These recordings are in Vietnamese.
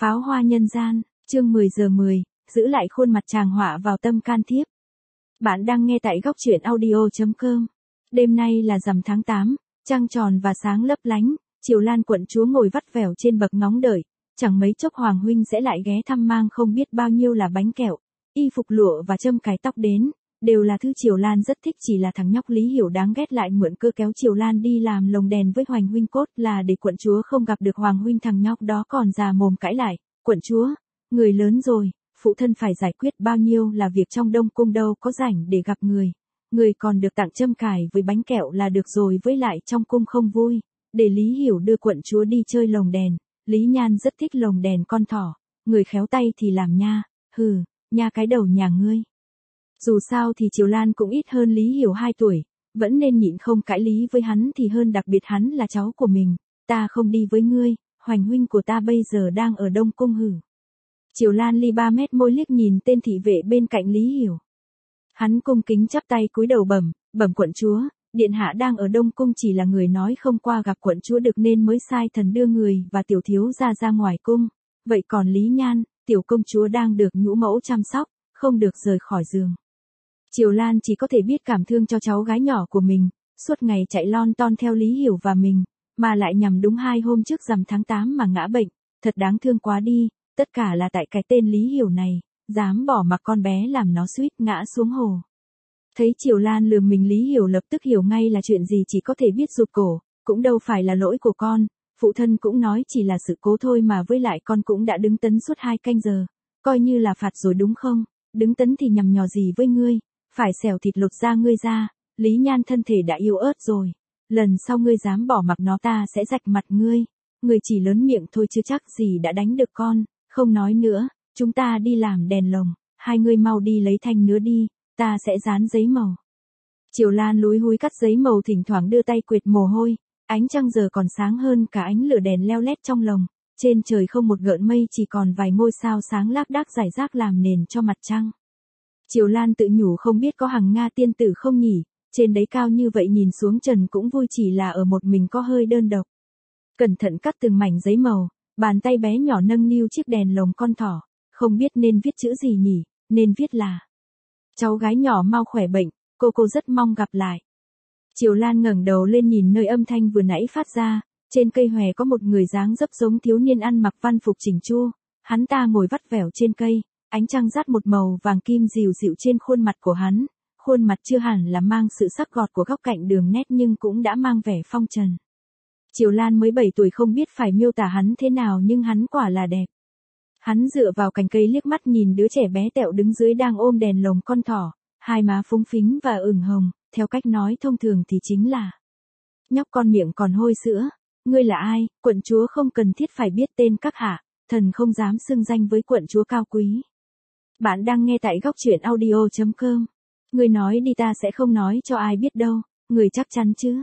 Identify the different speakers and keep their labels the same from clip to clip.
Speaker 1: Pháo hoa nhân gian, chương 10 giờ 10, giữ lại khuôn mặt chàng họa vào tâm can thiếp. Bạn đang nghe tại góc truyện audio.com. Đêm nay là rằm tháng 8, trăng tròn và sáng lấp lánh, Triều Lan quận chúa ngồi vắt vẻo trên bậc ngóng đợi, chẳng mấy chốc hoàng huynh sẽ lại ghé thăm mang không biết bao nhiêu là bánh kẹo, y phục lụa và châm cài tóc đến, đều là thứ Triều Lan rất thích, chỉ là thằng nhóc Lý Hiểu đáng ghét lại mượn cơ kéo Triều Lan đi làm lồng đèn với Hoành huynh, cốt là để quận chúa không gặp được hoàng huynh. Thằng nhóc đó còn già mồm cãi lại, quận chúa, người lớn rồi, phụ thân phải giải quyết bao nhiêu là việc trong Đông cung, đâu có rảnh để gặp người còn được tặng châm cài với bánh kẹo là được rồi, với lại trong cung không vui, để Lý Hiểu đưa quận chúa đi chơi lồng đèn. Lý Nhan rất thích lồng đèn con thỏ, người khéo tay thì làm nha, nha cái đầu nhà ngươi. Dù sao thì Triều Lan cũng ít hơn Lý Hiểu 2 tuổi, vẫn nên nhịn không cãi lý với hắn thì hơn, đặc biệt hắn là cháu của mình. Ta không đi với ngươi, Hoành huynh của ta bây giờ đang ở Đông cung. Triều Lan ly 3 mét môi liếc nhìn tên thị vệ bên cạnh Lý Hiểu. Hắn cung kính chắp tay cúi đầu bẩm quận chúa, điện hạ đang ở Đông cung, chỉ là người nói không qua gặp quận chúa được nên mới sai thần đưa người và tiểu thiếu gia ra ngoài cung. Vậy còn Lý Nhan, tiểu công chúa đang được nhũ mẫu chăm sóc, không được rời khỏi giường. Triều Lan chỉ có thể biết cảm thương cho cháu gái nhỏ của mình, suốt ngày chạy lon ton theo Lý Hiểu và mình, mà lại nhằm đúng 2 hôm trước rằm tháng 8 mà ngã bệnh, thật đáng thương quá đi, tất cả là tại cái tên Lý Hiểu này, dám bỏ mặc con bé làm nó suýt ngã xuống hồ. Thấy Triều Lan lừa mình, Lý Hiểu lập tức hiểu ngay là chuyện gì, chỉ có thể biết rụt cổ, cũng đâu phải là lỗi của con, phụ thân cũng nói chỉ là sự cố thôi mà, với lại con cũng đã đứng tấn suốt 2 canh giờ, coi như là phạt rồi đúng không, đứng tấn thì nhằm nhò gì với ngươi, phải xẻo thịt lột da ngươi ra. Lý Nhan thân thể đã yếu ớt rồi, lần sau ngươi dám bỏ mặc nó ta sẽ rạch mặt ngươi, ngươi chỉ lớn miệng thôi chứ chắc gì đã đánh được con. Không nói nữa, chúng ta đi làm đèn lồng, hai ngươi mau đi lấy thanh nứa đi, ta sẽ dán giấy màu. Triều Lan lúi húi cắt giấy màu, thỉnh thoảng đưa tay quệt mồ hôi, ánh trăng giờ còn sáng hơn cả ánh lửa đèn leo lét trong lồng, trên trời không một gợn mây, chỉ còn vài ngôi sao sáng lác đác rải rác làm nền cho mặt trăng. Triều Lan tự nhủ không biết có Hằng Nga tiên tử không nhỉ, trên đấy cao như vậy nhìn xuống trần cũng vui, chỉ là ở một mình có hơi đơn độc. Cẩn thận cắt từng mảnh giấy màu, bàn tay bé nhỏ nâng niu chiếc đèn lồng con thỏ, không biết nên viết chữ gì nhỉ, nên viết là: cháu gái nhỏ mau khỏe bệnh, cô rất mong gặp lại. Triều Lan ngẩng đầu lên nhìn nơi âm thanh vừa nãy phát ra, trên cây hòe có một người dáng dấp giống thiếu niên ăn mặc văn phục chỉnh chu, hắn ta ngồi vắt vẻo trên cây, ánh trăng dát một màu vàng kim dịu dịu trên khuôn mặt của hắn, khuôn mặt chưa hẳn là mang sự sắc gọt của góc cạnh đường nét nhưng cũng đã mang vẻ phong trần. Triều Lan mới 7 tuổi không biết phải miêu tả hắn thế nào, nhưng hắn quả là đẹp. Hắn dựa vào cành cây liếc mắt nhìn đứa trẻ bé tẹo đứng dưới đang ôm đèn lồng con thỏ, hai má phúng phính và ửng hồng, theo cách nói thông thường thì chính là: nhóc con miệng còn hôi sữa, ngươi là ai, quận chúa không cần thiết phải biết tên các hạ, thần không dám xưng danh với quận chúa cao quý. Bạn đang nghe tại góc truyện audio.com. Ngươi nói đi, ta sẽ không nói cho ai biết đâu, người chắc chắn chứ?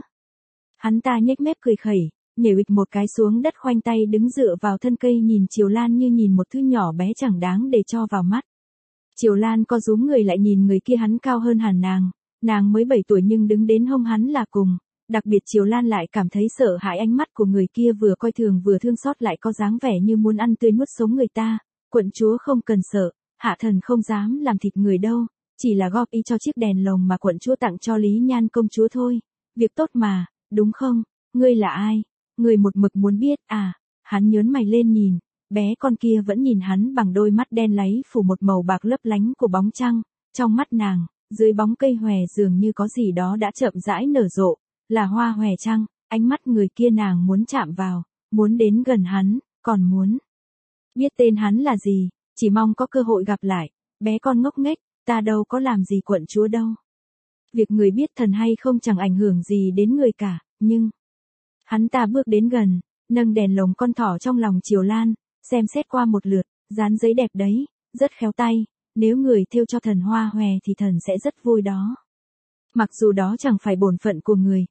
Speaker 1: Hắn ta nhếch mép cười khẩy, nhảy ụịch một cái xuống đất, khoanh tay đứng dựa vào thân cây nhìn Triều Lan như nhìn một thứ nhỏ bé chẳng đáng để cho vào mắt. Triều Lan co rúm người lại nhìn người kia, hắn cao hơn hẳn nàng mới 7 tuổi nhưng đứng đến hông hắn là cùng. Đặc biệt Triều Lan lại cảm thấy sợ hãi, ánh mắt của người kia vừa coi thường vừa thương xót, lại có dáng vẻ như muốn ăn tươi nuốt sống người ta. Quận chúa không cần sợ, hạ thần không dám làm thịt người đâu, chỉ là góp ý cho chiếc đèn lồng mà quận chúa tặng cho Lý Nhan công chúa thôi. Việc tốt mà, đúng không? Ngươi là ai? Ngươi một mực muốn biết à? Hắn nhớn mày lên nhìn, bé con kia vẫn nhìn hắn bằng đôi mắt đen láy phủ một màu bạc lấp lánh của bóng trăng, trong mắt nàng, dưới bóng cây hòe dường như có gì đó đã chậm rãi nở rộ, là hoa hòe trăng. Ánh mắt người kia nàng muốn chạm vào, muốn đến gần hắn, còn muốn biết tên hắn là gì, chỉ mong có cơ hội gặp lại. Bé con ngốc nghếch, ta đâu có làm gì quận chúa đâu. Việc người biết thần hay không chẳng ảnh hưởng gì đến người cả, nhưng... Hắn ta bước đến gần, nâng đèn lồng con thỏ trong lòng Triều Lan, xem xét qua một lượt, dán giấy đẹp đấy, rất khéo tay, nếu người thêu cho thần hoa hòe thì thần sẽ rất vui đó. Mặc dù đó chẳng phải bổn phận của người,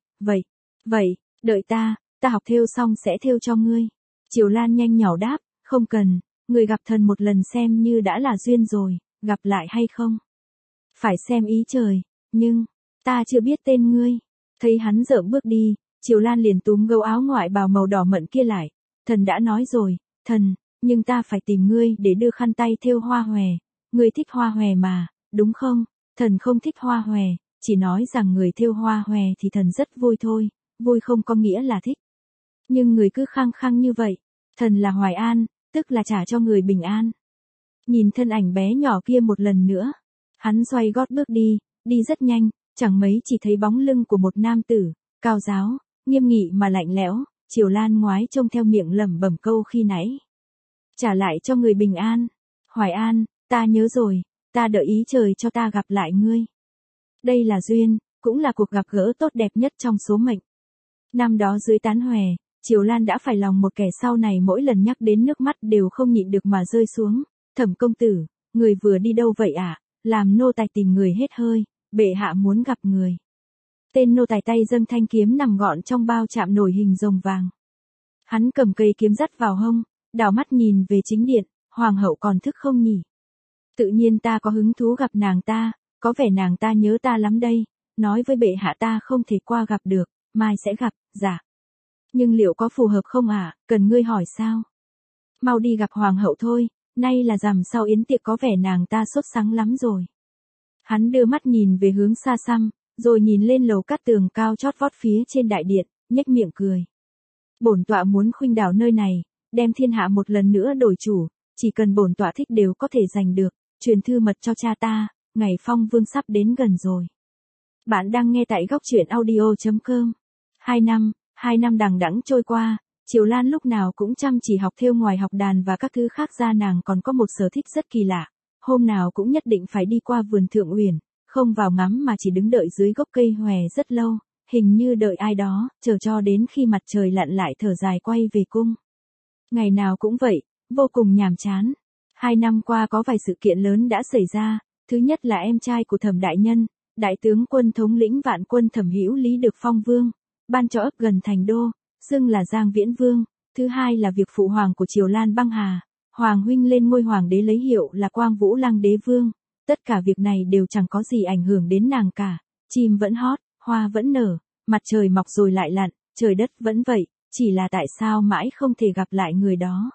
Speaker 1: vậy, đợi ta học thêu xong sẽ thêu cho ngươi. Triều Lan nhanh nhỏ đáp, không cần, người gặp thần một lần xem như đã là duyên rồi, gặp lại hay không? Phải xem ý trời, nhưng, ta chưa biết tên ngươi. Thấy hắn dợm bước đi, Triều Lan liền túm gấu áo ngoại bào màu đỏ mận kia lại. Thần đã nói rồi, nhưng ta phải tìm ngươi để đưa khăn tay thêu hoa hòe. Ngươi thích hoa hòe mà, đúng không? Thần không thích hoa hòe, chỉ nói rằng người thêu hoa hòe thì thần rất vui thôi, vui không có nghĩa là thích. Nhưng người cứ khăng khăng như vậy, thần là Hoài An, tức là trả cho người bình an. Nhìn thân ảnh bé nhỏ kia một lần nữa, hắn xoay gót bước đi, đi rất nhanh, chẳng mấy chỉ thấy bóng lưng của một nam tử, cao giáo, nghiêm nghị mà lạnh lẽo. Triều Lan ngoái trông theo miệng lẩm bẩm câu khi nãy. Trả lại cho người bình an. Hoài An, ta nhớ rồi, ta đợi ý trời cho ta gặp lại ngươi. Đây là duyên, cũng là cuộc gặp gỡ tốt đẹp nhất trong số mệnh. Năm đó dưới tán hòe, Triều Lan đã phải lòng một kẻ sau này mỗi lần nhắc đến nước mắt đều không nhịn được mà rơi xuống. Thẩm công tử, người vừa đi đâu vậy ạ? Làm nô tài tìm người hết hơi, bệ hạ muốn gặp người. Tên nô tài tay dâng thanh kiếm nằm gọn trong bao chạm nổi hình rồng vàng. Hắn cầm cây kiếm dắt vào hông, đảo mắt nhìn về chính điện, hoàng hậu còn thức không nhỉ? Tự nhiên ta có hứng thú gặp nàng ta, có vẻ nàng ta nhớ ta lắm đây, nói với bệ hạ ta không thể qua gặp được, mai sẽ gặp, dạ. Nhưng liệu có phù hợp không ạ, cần ngươi hỏi sao? Mau đi gặp hoàng hậu thôi, nay là rằm sau yến tiệc có vẻ nàng ta sốt sắng lắm rồi. Hắn đưa mắt nhìn về hướng xa xăm, rồi nhìn lên lầu cát tường cao chót vót phía trên đại điện, nhếch miệng cười. Bổn tọa muốn khuynh đảo nơi này, đem thiên hạ một lần nữa đổi chủ, chỉ cần bổn tọa thích đều có thể giành được, truyền thư mật cho cha ta, ngày phong vương sắp đến gần rồi. Bạn đang nghe tại góc truyện audio.com. 2 năm đằng đẵng trôi qua, Triều Lan lúc nào cũng chăm chỉ học thêu, ngoài học đàn và các thứ khác ra nàng còn có một sở thích rất kỳ lạ, hôm nào cũng nhất định phải đi qua vườn Thượng Uyển, không vào ngắm mà chỉ đứng đợi dưới gốc cây hòe rất lâu, hình như đợi ai đó, chờ cho đến khi mặt trời lặn lại thở dài quay về cung. Ngày nào cũng vậy, vô cùng nhàm chán. 2 năm qua có vài sự kiện lớn đã xảy ra, thứ nhất là em trai của Thẩm đại nhân, đại tướng quân thống lĩnh vạn quân Thẩm Hữu Lý được phong vương, ban cho ấp gần thành đô, xưng là Giang Viễn Vương. Thứ hai là việc phụ hoàng của Triều Lan băng hà, hoàng huynh lên ngôi hoàng đế lấy hiệu là Quang Vũ Lăng Đế Vương. Tất cả việc này đều chẳng có gì ảnh hưởng đến nàng cả, chim vẫn hót, hoa vẫn nở, mặt trời mọc rồi lại lặn, trời đất vẫn vậy, chỉ là tại sao mãi không thể gặp lại người đó.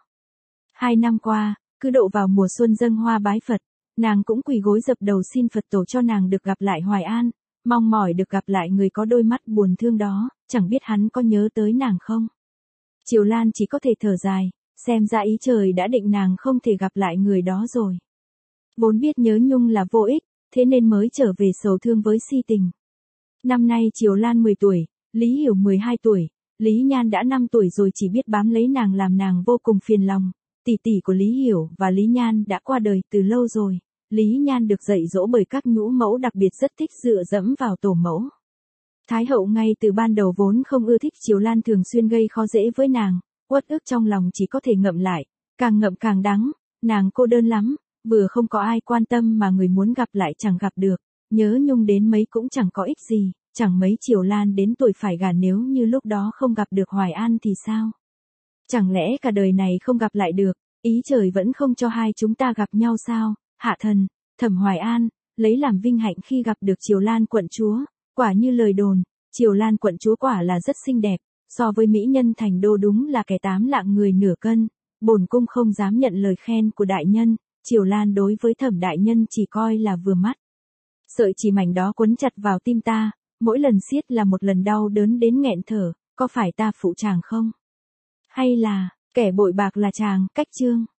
Speaker 1: 2 năm qua, cứ độ vào mùa xuân dâng hoa bái Phật, nàng cũng quỳ gối dập đầu xin Phật tổ cho nàng được gặp lại Hoài An, mong mỏi được gặp lại người có đôi mắt buồn thương đó, chẳng biết hắn có nhớ tới nàng không. Triều Lan chỉ có thể thở dài, xem ra ý trời đã định nàng không thể gặp lại người đó rồi. Vốn biết nhớ nhung là vô ích, thế nên mới trở về sầu thương với si tình. Năm nay Triều Lan 10 tuổi, Lý Hiểu 12 tuổi, Lý Nhan đã 5 tuổi rồi, chỉ biết bám lấy nàng làm nàng vô cùng phiền lòng. Tỷ tỷ của Lý Hiểu và Lý Nhan đã qua đời từ lâu rồi. Lý Nhan được dạy dỗ bởi các nhũ mẫu đặc biệt rất thích dựa dẫm vào tổ mẫu. Thái hậu ngay từ ban đầu vốn không ưa thích Triều Lan thường xuyên gây khó dễ với nàng, uất ức trong lòng chỉ có thể ngậm lại, càng ngậm càng đắng, nàng cô đơn lắm, vừa không có ai quan tâm mà người muốn gặp lại chẳng gặp được, nhớ nhung đến mấy cũng chẳng có ích gì, chẳng mấy Triều Lan đến tuổi phải gả, nếu như lúc đó không gặp được Hoài An thì sao? Chẳng lẽ cả đời này không gặp lại được, ý trời vẫn không cho hai chúng ta gặp nhau sao? Hạ thần, Thẩm Hoài An, lấy làm vinh hạnh khi gặp được Triều Lan quận chúa, quả như lời đồn, Triều Lan quận chúa quả là rất xinh đẹp, so với mỹ nhân thành đô đúng là kẻ 8 lạng người nửa cân, bổn cung không dám nhận lời khen của đại nhân, Triều Lan đối với Thẩm đại nhân chỉ coi là vừa mắt. Sợi chỉ mảnh đó quấn chặt vào tim ta, mỗi lần siết là một lần đau đớn đến nghẹn thở, có phải ta phụ chàng không? Hay là, kẻ bội bạc là chàng, cách chương.